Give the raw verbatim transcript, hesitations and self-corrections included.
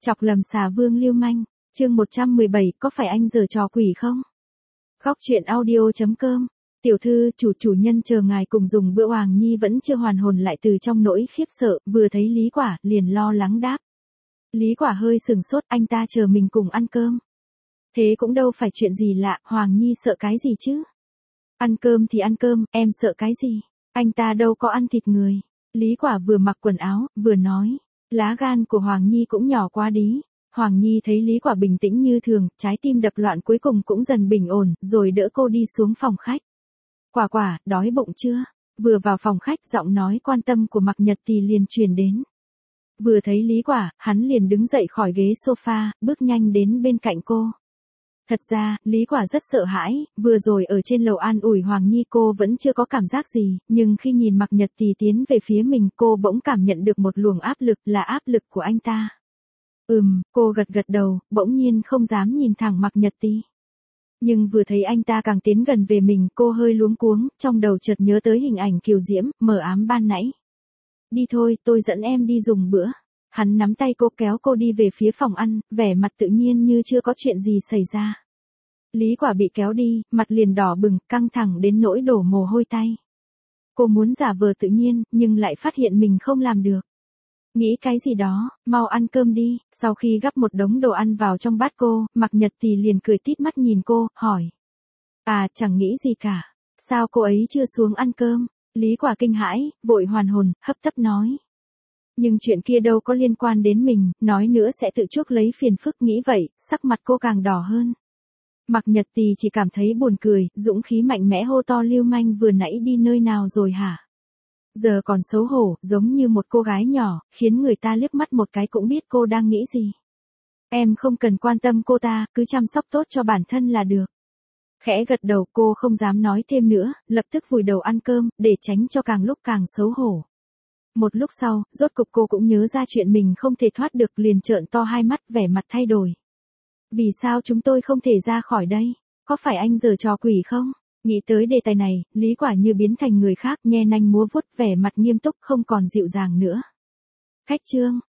Chọc lầm xà vương lưu manh, chương một trăm mười bảy, có phải anh giở trò quỷ không? Khóc chuyện audio chấm com. Tiểu thư, chủ chủ nhân chờ ngài cùng dùng bữa. Hoàng Nhi vẫn chưa hoàn hồn lại từ trong nỗi khiếp sợ, vừa thấy Lý Quả, liền lo lắng đáp. Lý Quả hơi sừng sốt, anh ta chờ mình cùng ăn cơm. Thế cũng đâu phải chuyện gì lạ, Hoàng Nhi sợ cái gì chứ? Ăn cơm thì ăn cơm, em sợ cái gì? Anh ta đâu có ăn thịt người. Lý Quả vừa mặc quần áo, vừa nói. Lá gan của Hoàng Nhi cũng nhỏ quá đi. Hoàng Nhi thấy Lý Quả bình tĩnh như thường, trái tim đập loạn cuối cùng cũng dần bình ổn, rồi đỡ cô đi xuống phòng khách. Quả Quả, đói bụng chưa? Vừa vào phòng khách, giọng nói quan tâm của Mạc Nhật Tì liền truyền đến. Vừa thấy Lý Quả, hắn liền đứng dậy khỏi ghế sofa, bước nhanh đến bên cạnh cô. Thật ra, Lý Quả rất sợ hãi, vừa rồi ở trên lầu an ủi Hoàng Nhi cô vẫn chưa có cảm giác gì, nhưng khi nhìn Mạc Nhật Tì tiến về phía mình cô bỗng cảm nhận được một luồng áp lực, là áp lực của anh ta. Ừm, cô gật gật đầu, bỗng nhiên không dám nhìn thẳng Mạc Nhật Tì. Nhưng vừa thấy anh ta càng tiến gần về mình, cô hơi luống cuống, trong đầu chợt nhớ tới hình ảnh kiều diễm, mờ ám ban nãy. Đi thôi, tôi dẫn em đi dùng bữa. Hắn nắm tay cô kéo cô đi về phía phòng ăn, vẻ mặt tự nhiên như chưa có chuyện gì xảy ra. Lý Quả bị kéo đi, mặt liền đỏ bừng, căng thẳng đến nỗi đổ mồ hôi tay. Cô muốn giả vờ tự nhiên, nhưng lại phát hiện mình không làm được. Nghĩ cái gì đó, mau ăn cơm đi. Sau khi gắp một đống đồ ăn vào trong bát cô, Mạc Nhật Tì liền cười tít mắt nhìn cô, hỏi. À, chẳng nghĩ gì cả. Sao cô ấy chưa xuống ăn cơm? Lý Quả kinh hãi, vội hoàn hồn, hấp tấp nói. Nhưng chuyện kia đâu có liên quan đến mình, nói nữa sẽ tự chuốc lấy phiền phức, nghĩ vậy, sắc mặt cô càng đỏ hơn. Mạc Nhật Tì chỉ cảm thấy buồn cười, dũng khí mạnh mẽ hô to lưu manh vừa nãy đi nơi nào rồi hả? Giờ còn xấu hổ, giống như một cô gái nhỏ, khiến người ta liếc mắt một cái cũng biết cô đang nghĩ gì. Em không cần quan tâm cô ta, cứ chăm sóc tốt cho bản thân là được. Khẽ gật đầu, cô không dám nói thêm nữa, lập tức vùi đầu ăn cơm, để tránh cho càng lúc càng xấu hổ. Một lúc sau, rốt cục cô cũng nhớ ra chuyện mình không thể thoát được, liền trợn to hai mắt, vẻ mặt thay đổi. Vì sao chúng tôi không thể ra khỏi đây? Có phải anh giở trò quỷ không? Nghĩ tới đề tài này, Lý Quả như biến thành người khác, nhe nanh múa vuốt, vẻ mặt nghiêm túc không còn dịu dàng nữa. Khách trương,